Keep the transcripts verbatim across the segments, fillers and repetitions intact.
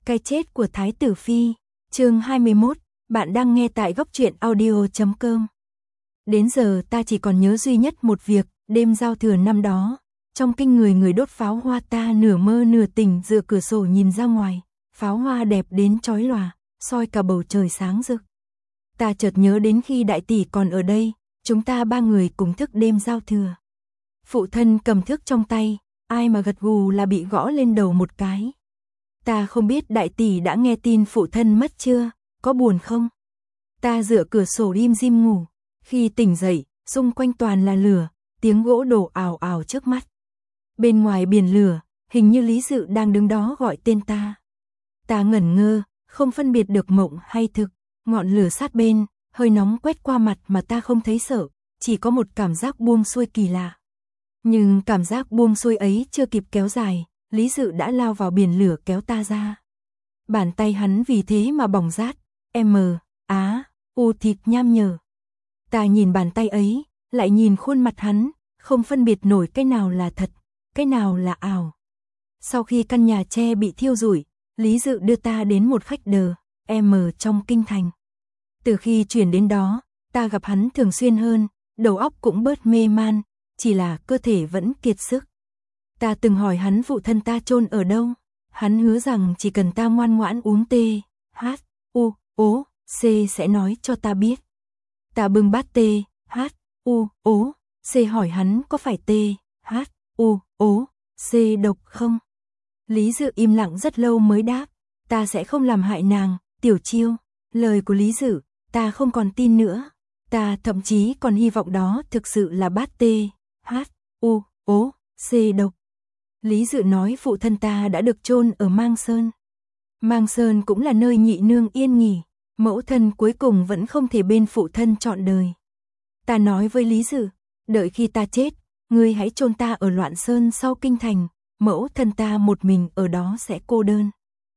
Cái chết của Thái tử Phi, chương hai mươi mốt, bạn đang nghe tại góc truyện audio chấm com. Đến giờ ta chỉ còn nhớ duy nhất một việc, đêm giao thừa năm đó, trong kinh người người đốt pháo hoa, ta nửa mơ nửa tỉnh dựa cửa sổ nhìn ra ngoài, pháo hoa đẹp đến chói lòa, soi cả bầu trời sáng rực. Ta chợt nhớ đến khi đại tỷ còn ở đây, chúng ta ba người cùng thức đêm giao thừa. Phụ thân cầm thước trong tay, ai mà gật gù là bị gõ lên đầu một cái. Ta không biết đại tỷ đã nghe tin phụ thân mất chưa, có buồn không? Ta dựa cửa sổ rim dim ngủ, khi tỉnh dậy, xung quanh toàn là lửa, tiếng gỗ đổ ào ào trước mắt. Bên ngoài biển lửa, hình như Lý Dự đang đứng đó gọi tên ta. Ta ngẩn ngơ, không phân biệt được mộng hay thực, ngọn lửa sát bên, hơi nóng quét qua mặt mà ta không thấy sợ, chỉ có một cảm giác buông xuôi kỳ lạ. Nhưng cảm giác buông xuôi ấy chưa kịp kéo dài, Lý Dự đã lao vào biển lửa kéo ta ra. Bàn tay hắn vì thế mà bỏng rát, M, á, u thịt nham nhở. Ta nhìn bàn tay ấy, lại nhìn khuôn mặt hắn, không phân biệt nổi cái nào là thật, cái nào là ảo. Sau khi căn nhà tre bị thiêu rụi, Lý Dự đưa ta đến một khách đờ, M trong kinh thành. Từ khi chuyển đến đó, ta gặp hắn thường xuyên hơn, đầu óc cũng bớt mê man, chỉ là cơ thể vẫn kiệt sức. Ta từng hỏi hắn phụ thân ta chôn ở đâu, hắn hứa rằng chỉ cần ta ngoan ngoãn uống T, H, U, O, C sẽ nói cho ta biết. Ta bưng bát T, H, U, O, C hỏi hắn có phải T, H, U, O, C độc không? Lý Dự im lặng rất lâu mới đáp, ta sẽ không làm hại nàng, Tiểu Chiêu. Lời của Lý Dự, ta không còn tin nữa. Ta thậm chí còn hy vọng đó thực sự là bát T, H, U, O, C độc. Lý Dự nói phụ thân ta đã được chôn ở Mang Sơn. Mang Sơn cũng là nơi nhị nương yên nghỉ, mẫu thân cuối cùng vẫn không thể bên phụ thân trọn đời. Ta nói với Lý Dự, đợi khi ta chết, ngươi hãy chôn ta ở Loạn Sơn sau kinh thành, mẫu thân ta một mình ở đó sẽ cô đơn.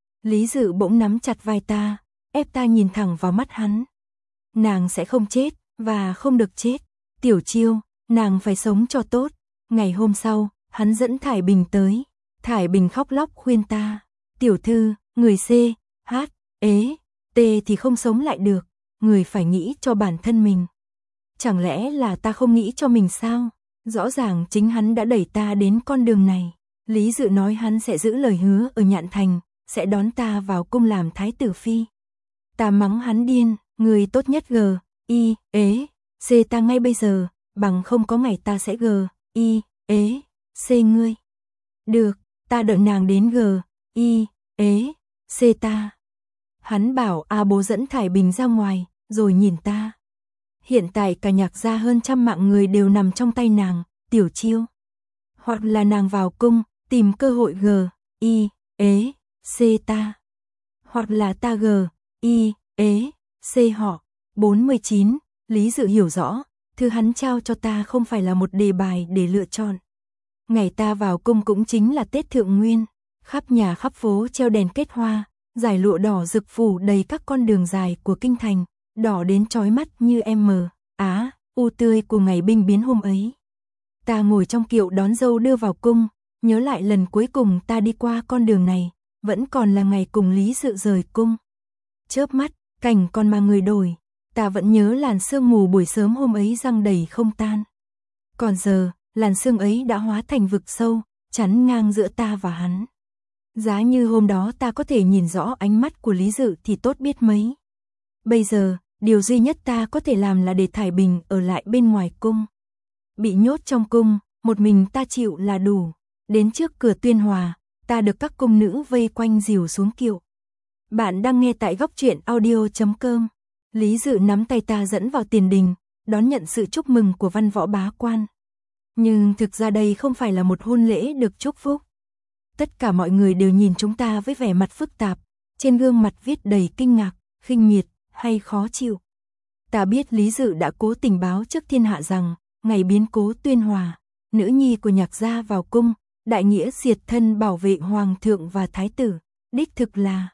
Lý Dự bỗng nắm chặt vai ta, ép ta nhìn thẳng vào mắt hắn. Nàng sẽ không chết, và không được chết. Tiểu Chiêu, nàng phải sống cho tốt. Ngày hôm sau, hắn dẫn Thải Bình tới. Thải Bình khóc lóc khuyên ta. Tiểu thư, người C, H, ế, T thì không sống lại được. Người phải nghĩ cho bản thân mình. Chẳng lẽ là ta không nghĩ cho mình sao? Rõ ràng chính hắn đã đẩy ta đến con đường này. Lý Dự nói hắn sẽ giữ lời hứa ở Nhạn Thành, sẽ đón ta vào cung làm Thái tử Phi. Ta mắng hắn điên, người tốt nhất G, I, ế, C ta ngay bây giờ, bằng không có ngày ta sẽ G, I, ế, C ngươi. Được, ta đợi nàng đến G, I, ế, C ta. Hắn bảo A bố dẫn Thải Bình ra ngoài, rồi nhìn ta. Hiện tại cả Nhạc gia hơn trăm mạng người đều nằm trong tay nàng, Tiểu Chiêu. Hoặc là nàng vào cung, tìm cơ hội G, I, ế, C ta. Hoặc là ta G, I, ế, C họ. bốn mươi chín, Lý Dự hiểu rõ, thứ hắn trao cho ta không phải là một đề bài để lựa chọn. Ngày ta vào cung cũng chính là Tết Thượng Nguyên, khắp nhà khắp phố treo đèn kết hoa, dải lụa đỏ rực phủ đầy các con đường dài của kinh thành, đỏ đến chói mắt như M, á, u tươi của ngày binh biến hôm ấy. Ta ngồi trong kiệu đón dâu đưa vào cung, nhớ lại lần cuối cùng ta đi qua con đường này, vẫn còn là ngày cùng Lý Dự rời cung. Chớp mắt, cảnh còn mà người đổi, ta vẫn nhớ làn sương mù buổi sớm hôm ấy giăng đầy không tan. Còn giờ, làn sương ấy đã hóa thành vực sâu, chắn ngang giữa ta và hắn. Giá như hôm đó ta có thể nhìn rõ ánh mắt của Lý Dự thì tốt biết mấy. Bây giờ, điều duy nhất ta có thể làm là để Thải Bình ở lại bên ngoài cung. Bị nhốt trong cung, một mình ta chịu là đủ. Đến trước cửa Tuyên Hòa, ta được các cung nữ vây quanh dìu xuống kiệu. Bạn đang nghe tại góc truyện audio chấm com. Lý Dự nắm tay ta dẫn vào tiền đình, đón nhận sự chúc mừng của văn võ bá quan. Nhưng thực ra đây không phải là một hôn lễ được chúc phúc. Tất cả mọi người đều nhìn chúng ta với vẻ mặt phức tạp, trên gương mặt viết đầy kinh ngạc, khinh miệt hay khó chịu. Ta biết Lý Dự đã cố tình báo trước thiên hạ rằng, ngày biến cố Tuyên Hòa, nữ nhi của Nhạc gia vào cung, đại nghĩa diệt thân bảo vệ hoàng thượng và thái tử, đích thực là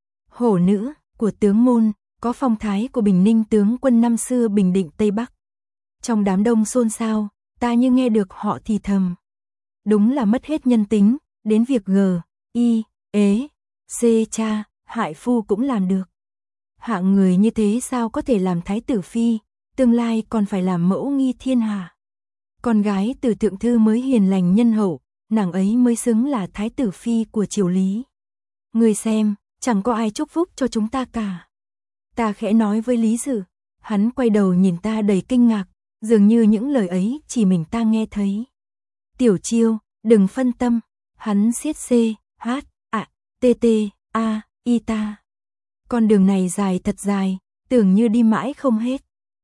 hổ nữ của tướng môn, có phong thái của Bình Ninh tướng quân năm xưa bình định Tây Bắc. Trong đám đông xôn xao, ta như nghe được họ thì thầm. Đúng là mất hết nhân tính, đến việc G, I, ế, C. Cha, hại phu cũng làm được. Hạng người như thế sao có thể làm thái tử phi, tương lai còn phải làm mẫu nghi thiên hạ. Con gái từ thượng thư mới hiền lành nhân hậu, nàng ấy mới xứng là thái tử phi của triều Lý. Người xem, chẳng có ai chúc phúc cho chúng ta cả. Ta khẽ nói với Lý Dự, hắn quay đầu nhìn ta đầy kinh ngạc, dường như những lời ấy chỉ mình ta nghe thấy. Tiểu Chiêu, đừng phân tâm, hắn siết C, H, A, T, T, A, I ta. Con đường này dài thật dài, tưởng như đi mãi không hết.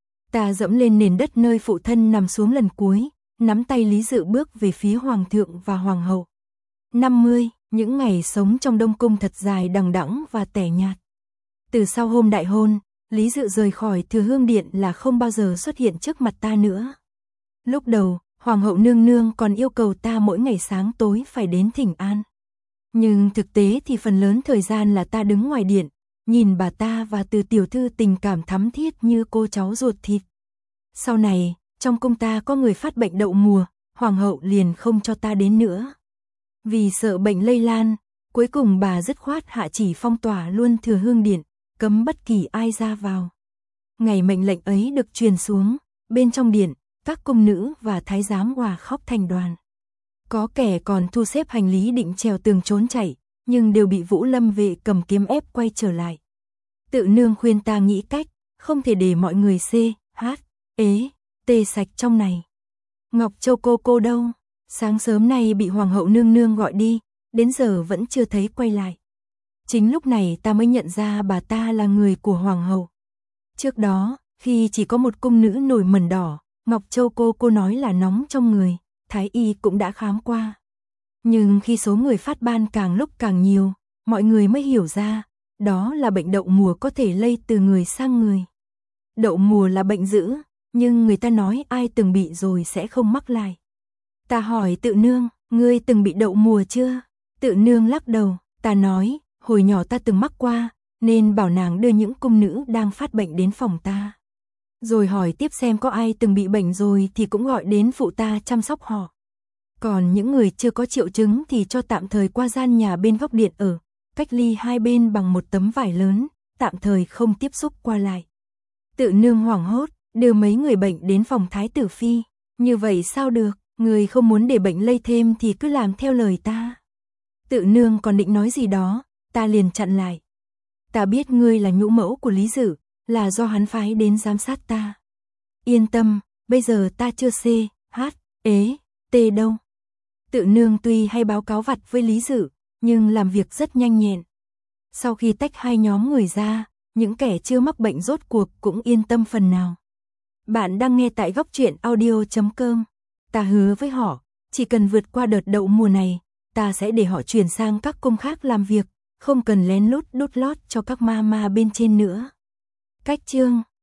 Ta dẫm lên nền đất nơi phụ thân nằm xuống lần cuối, nắm tay Lý Dự bước về phía hoàng thượng và hoàng hậu. năm mươi, những ngày sống trong Đông Cung thật dài đằng đẵng và tẻ nhạt. Từ sau hôm đại hôn, Lý Dự rời khỏi Thừa Hương Điện là không bao giờ xuất hiện trước mặt ta nữa. Lúc đầu, hoàng hậu nương nương còn yêu cầu ta mỗi ngày sáng tối phải đến thỉnh an. Nhưng thực tế thì phần lớn thời gian là ta đứng ngoài điện, nhìn bà ta và Từ tiểu thư tình cảm thắm thiết như cô cháu ruột thịt. Sau này, trong cung ta có người phát bệnh đậu mùa, hoàng hậu liền không cho ta đến nữa. Vì sợ bệnh lây lan, cuối cùng bà dứt khoát hạ chỉ phong tỏa luôn Thừa Hương Điện, cấm bất kỳ ai ra vào. Ngày mệnh lệnh ấy được truyền xuống, bên trong điện, các cung nữ và thái giám hòa khóc thành đoàn. Có kẻ còn thu xếp hành lý định trèo tường trốn chạy, nhưng đều bị Vũ Lâm vệ cầm kiếm ép quay trở lại. Tự nương khuyên ta nghĩ cách, không thể để mọi người C, H, ế, tê sạch trong này. Ngọc Châu cô cô đâu? Sáng sớm nay bị hoàng hậu nương nương gọi đi, đến giờ vẫn chưa thấy quay lại. Chính lúc này ta mới nhận ra bà ta là người của hoàng hậu. Trước đó, khi chỉ có một cung nữ nổi mẩn đỏ, Ngọc Châu cô cô nói là nóng trong người, thái y cũng đã khám qua. Nhưng khi số người phát ban càng lúc càng nhiều, mọi người mới hiểu ra, đó là bệnh đậu mùa có thể lây từ người sang người. Đậu mùa là bệnh dữ, nhưng người ta nói ai từng bị rồi sẽ không mắc lại. Ta hỏi Tự nương, ngươi từng bị đậu mùa chưa? Tự nương lắc đầu, ta nói, hồi nhỏ ta từng mắc qua, nên bảo nàng đưa những cung nữ đang phát bệnh đến phòng ta. Rồi hỏi tiếp xem có ai từng bị bệnh rồi thì cũng gọi đến phụ ta chăm sóc họ. Còn những người chưa có triệu chứng thì cho tạm thời qua gian nhà bên góc điện ở, cách ly hai bên bằng một tấm vải lớn, tạm thời không tiếp xúc qua lại. Tự nương hoảng hốt, đưa mấy người bệnh đến phòng thái tử phi. Như vậy sao được, người không muốn để bệnh lây thêm thì cứ làm theo lời ta. Tự nương còn định nói gì đó, ta liền chặn lại. Ta biết ngươi là nhũ mẫu của Lý Dự, là do hắn phái đến giám sát ta. Yên tâm, bây giờ ta chưa C, H, ế, T đâu. Tự nương tuy hay báo cáo vặt với Lý Dự, nhưng làm việc rất nhanh nhẹn. Sau khi tách hai nhóm người ra, những kẻ chưa mắc bệnh rốt cuộc cũng yên tâm phần nào. Bạn đang nghe tại góc truyện audio chấm com. Ta hứa với họ, chỉ cần vượt qua đợt đậu mùa này, ta sẽ để họ chuyển sang các cung khác làm việc, không cần lén lút đút lót cho các ma ma bên trên nữa. Cách chương